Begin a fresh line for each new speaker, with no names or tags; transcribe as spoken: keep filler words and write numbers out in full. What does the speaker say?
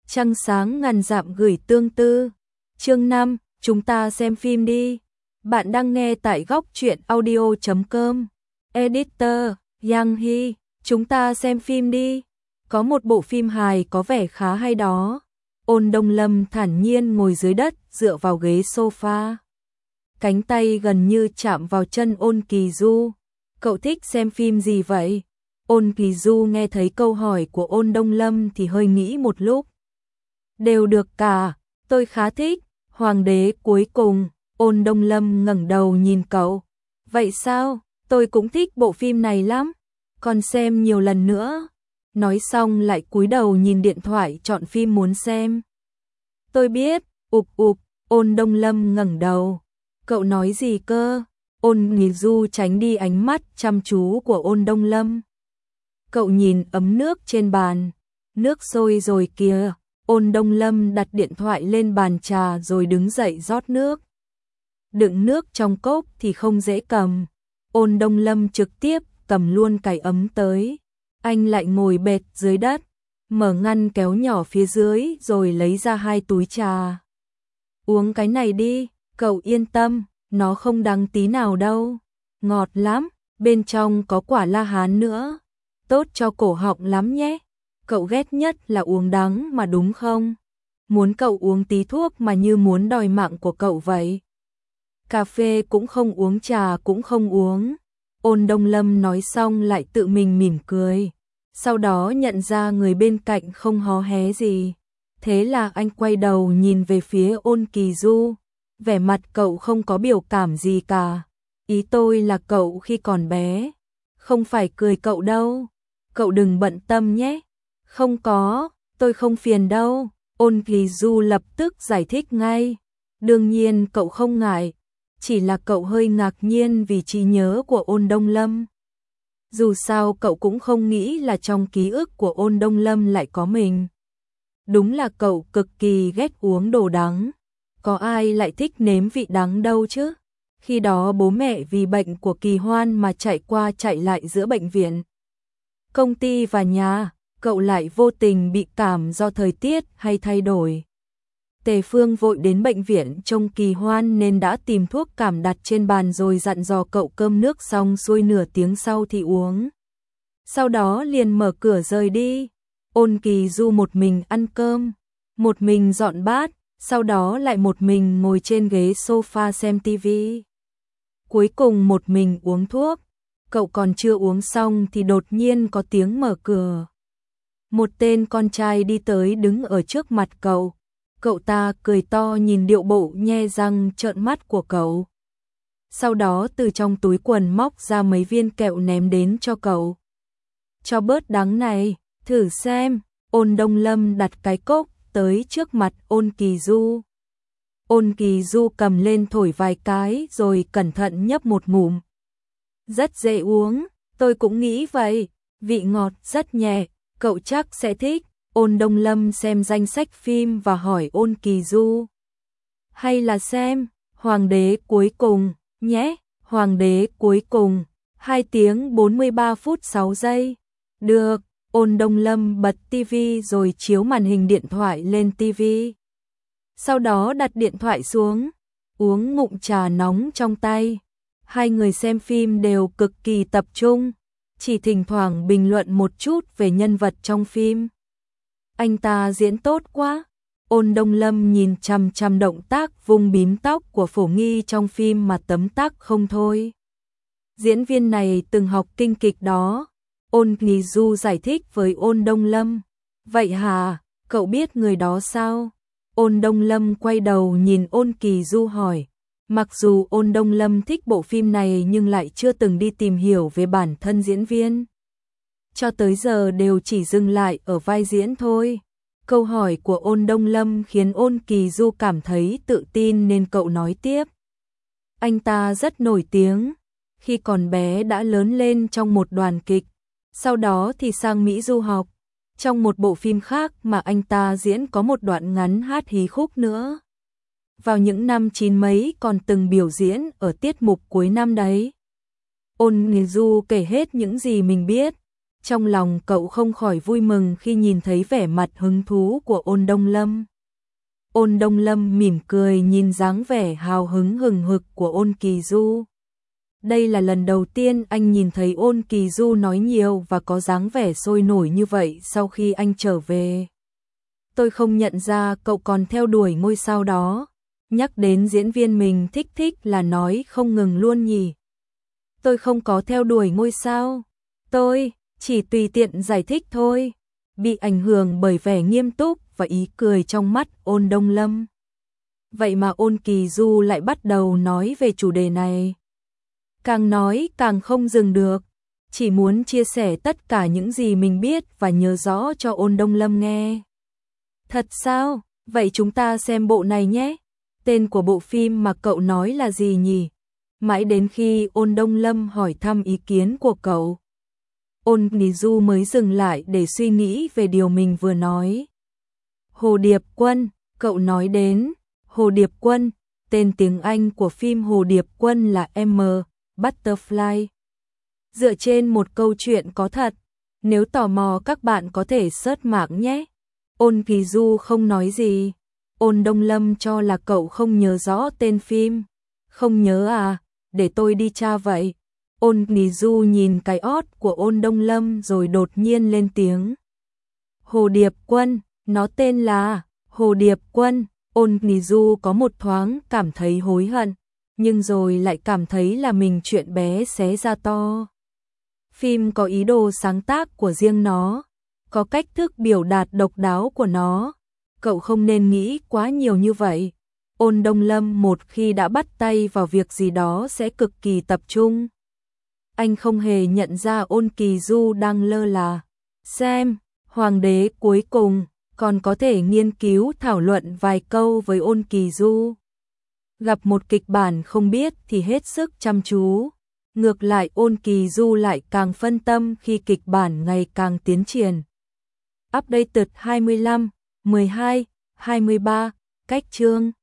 Trăng sáng ngàn dặm gửi tương tư. Chương năm, chúng ta xem phim đi. Bạn đang nghe tại góc truyện audio chấm com. Editor, Yang Hy, chúng ta xem phim đi. Có một bộ phim hài có vẻ khá hay đó. Ôn Đông Lâm thản nhiên ngồi dưới đất, dựa vào ghế sofa. Cánh tay gần như chạm vào chân Ôn Kỳ Du. Cậu thích xem phim gì vậy? Ôn Kỳ Du nghe thấy câu hỏi của Ôn Đông Lâm thì hơi nghĩ một lúc. Đều được cả, tôi khá thích. Hoàng đế cuối cùng. Ôn Đông Lâm ngẩng đầu nhìn cậu. Vậy sao? Tôi cũng thích bộ phim này lắm. Còn xem nhiều lần nữa. Nói xong lại cúi đầu nhìn điện thoại chọn phim muốn xem. Tôi biết, ụp ụp. Ôn Đông Lâm ngẩng đầu. Cậu nói gì cơ? Ôn Kỳ Du tránh đi ánh mắt chăm chú của Ôn Đông Lâm. Cậu nhìn ấm nước trên bàn. Nước sôi rồi kìa. Ôn Đông Lâm đặt điện thoại lên bàn trà rồi đứng dậy rót nước. Đựng nước trong cốc thì không dễ cầm. Ôn Đông Lâm trực tiếp cầm luôn cái ấm tới. Anh lại ngồi bệt dưới đất, mở ngăn kéo nhỏ phía dưới rồi lấy ra hai túi trà. Uống cái này đi, cậu yên tâm, nó không đắng tí nào đâu. Ngọt lắm, bên trong có quả la hán nữa. Tốt cho cổ họng lắm nhé. Cậu ghét nhất là uống đắng mà đúng không? Muốn cậu uống tí thuốc mà như muốn đòi mạng của cậu vậy. Cà phê cũng không uống, trà cũng không uống. Ôn Đông Lâm nói xong lại tự mình mỉm cười. Sau đó nhận ra người bên cạnh không hó hé gì. Thế là anh quay đầu nhìn về phía Ôn Kỳ Du. Vẻ mặt cậu không có biểu cảm gì cả. Ý tôi là cậu khi còn bé. Không phải cười cậu đâu. Cậu đừng bận tâm nhé. Không có, tôi không phiền đâu. Ôn Kỳ Du lập tức giải thích ngay. Đương nhiên cậu không ngại. Chỉ là cậu hơi ngạc nhiên vì trí nhớ của Ôn Đông Lâm. Dù sao cậu cũng không nghĩ là trong ký ức của Ôn Đông Lâm lại có mình. Đúng là cậu cực kỳ ghét uống đồ đắng. Có ai lại thích nếm vị đắng đâu chứ? Khi đó bố mẹ vì bệnh của Kỳ Hoan mà chạy qua chạy lại giữa bệnh viện, công ty và nhà, cậu lại vô tình bị cảm do thời tiết hay thay đổi. Tề Phương vội đến bệnh viện trông Kỳ Hoan nên đã tìm thuốc cảm đặt trên bàn rồi dặn dò cậu cơm nước xong xuôi nửa tiếng sau thì uống. Sau đó liền mở cửa rời đi. Ôn Kỳ Du một mình ăn cơm, một mình dọn bát, sau đó lại một mình ngồi trên ghế sofa xem tivi. Cuối cùng một mình uống thuốc. Cậu còn chưa uống xong thì đột nhiên có tiếng mở cửa. Một tên con trai đi tới đứng ở trước mặt cậu. Cậu ta cười to nhìn điệu bộ nhe răng trợn mắt của cậu. Sau đó từ trong túi quần móc ra mấy viên kẹo ném đến cho cậu. Cho bớt đắng này, thử xem. Ôn Đông Lâm đặt cái cốc tới trước mặt Ôn Kỳ Du. Ôn Kỳ Du cầm lên thổi vài cái rồi cẩn thận nhấp một ngụm. Rất dễ uống, tôi cũng nghĩ vậy, vị ngọt rất nhẹ, cậu chắc sẽ thích. Ôn Đông Lâm xem danh sách phim và hỏi Ôn Kỳ Du. Hay là xem Hoàng đế cuối cùng nhé, Hoàng đế cuối cùng, hai tiếng bốn mươi ba phút sáu giây. Được, Ôn Đông Lâm bật tivi rồi chiếu màn hình điện thoại lên tivi. Sau đó đặt điện thoại xuống, uống ngụm trà nóng trong tay. Hai người xem phim đều cực kỳ tập trung, chỉ thỉnh thoảng bình luận một chút về nhân vật trong phim. Anh ta diễn tốt quá. Ôn Đông Lâm nhìn chằm chằm động tác vung bím tóc của Phổ Nghi trong phim mà tấm tắc không thôi. Diễn viên này từng học kinh kịch đó. Ôn Kỳ Du giải thích với Ôn Đông Lâm. Vậy hả, cậu biết người đó sao? Ôn Đông Lâm quay đầu nhìn Ôn Kỳ Du hỏi. Mặc dù Ôn Đông Lâm thích bộ phim này nhưng lại chưa từng đi tìm hiểu về bản thân diễn viên. Cho tới giờ đều chỉ dừng lại ở vai diễn thôi. Câu hỏi của Ôn Đông Lâm khiến Ôn Kỳ Du cảm thấy tự tin nên cậu nói tiếp. Anh ta rất nổi tiếng. Khi còn bé đã lớn lên trong một đoàn kịch. Sau đó thì sang Mỹ du học. Trong một bộ phim khác mà anh ta diễn có một đoạn ngắn hát hí khúc nữa. Vào những năm chín mấy còn từng biểu diễn ở tiết mục cuối năm đấy. Ôn Kỳ Du kể hết những gì mình biết. Trong lòng cậu không khỏi vui mừng khi nhìn thấy vẻ mặt hứng thú của Ôn Đông Lâm. Ôn Đông Lâm mỉm cười nhìn dáng vẻ hào hứng hừng hực của Ôn Kỳ Du. Đây là lần đầu tiên anh nhìn thấy Ôn Kỳ Du nói nhiều và có dáng vẻ sôi nổi như vậy sau khi anh trở về. Tôi không nhận ra cậu còn theo đuổi ngôi sao đó. Nhắc đến diễn viên mình thích thích là nói không ngừng luôn nhỉ. Tôi không có theo đuổi ngôi sao. Tôi chỉ tùy tiện giải thích thôi. Bị ảnh hưởng bởi vẻ nghiêm túc và ý cười trong mắt Ôn Đông Lâm. Vậy mà Ôn Kỳ Du lại bắt đầu nói về chủ đề này. Càng nói càng không dừng được. Chỉ muốn chia sẻ tất cả những gì mình biết và nhớ rõ cho Ôn Đông Lâm nghe. Thật sao? Vậy chúng ta xem bộ này nhé. Tên của bộ phim mà cậu nói là gì nhỉ? Mãi đến khi Ôn Đông Lâm hỏi thăm ý kiến của cậu, Ôn Kỳ Du mới dừng lại để suy nghĩ về điều mình vừa nói. Hồ Điệp Quân, cậu nói đến Hồ Điệp Quân, tên tiếng Anh của phim Hồ Điệp Quân là M. Butterfly. Dựa trên một câu chuyện có thật, nếu tò mò các bạn có thể search mạng nhé. Ôn Kỳ Du không nói gì. Ôn Đông Lâm cho là cậu không nhớ rõ tên phim. Không nhớ à, để tôi đi tra vậy. Ôn Kỳ Du nhìn cái ót của Ôn Đông Lâm rồi đột nhiên lên tiếng. Hồ Điệp Quân, nó tên là Hồ Điệp Quân. Ôn Kỳ Du có một thoáng cảm thấy hối hận, nhưng rồi lại cảm thấy là mình chuyện bé xé ra to. Phim có ý đồ sáng tác của riêng nó, có cách thức biểu đạt độc đáo của nó. Cậu không nên nghĩ quá nhiều như vậy. Ôn Đông Lâm một khi đã bắt tay vào việc gì đó sẽ cực kỳ tập trung. Anh không hề nhận ra Ôn Kỳ Du đang lơ là. Xem, Hoàng đế cuối cùng, còn có thể nghiên cứu thảo luận vài câu với Ôn Kỳ Du. Gặp một kịch bản không biết thì hết sức chăm chú. Ngược lại Ôn Kỳ Du lại càng phân tâm khi kịch bản ngày càng tiến triển. Updated hai mươi lăm, mười hai, hai mươi ba, cách chương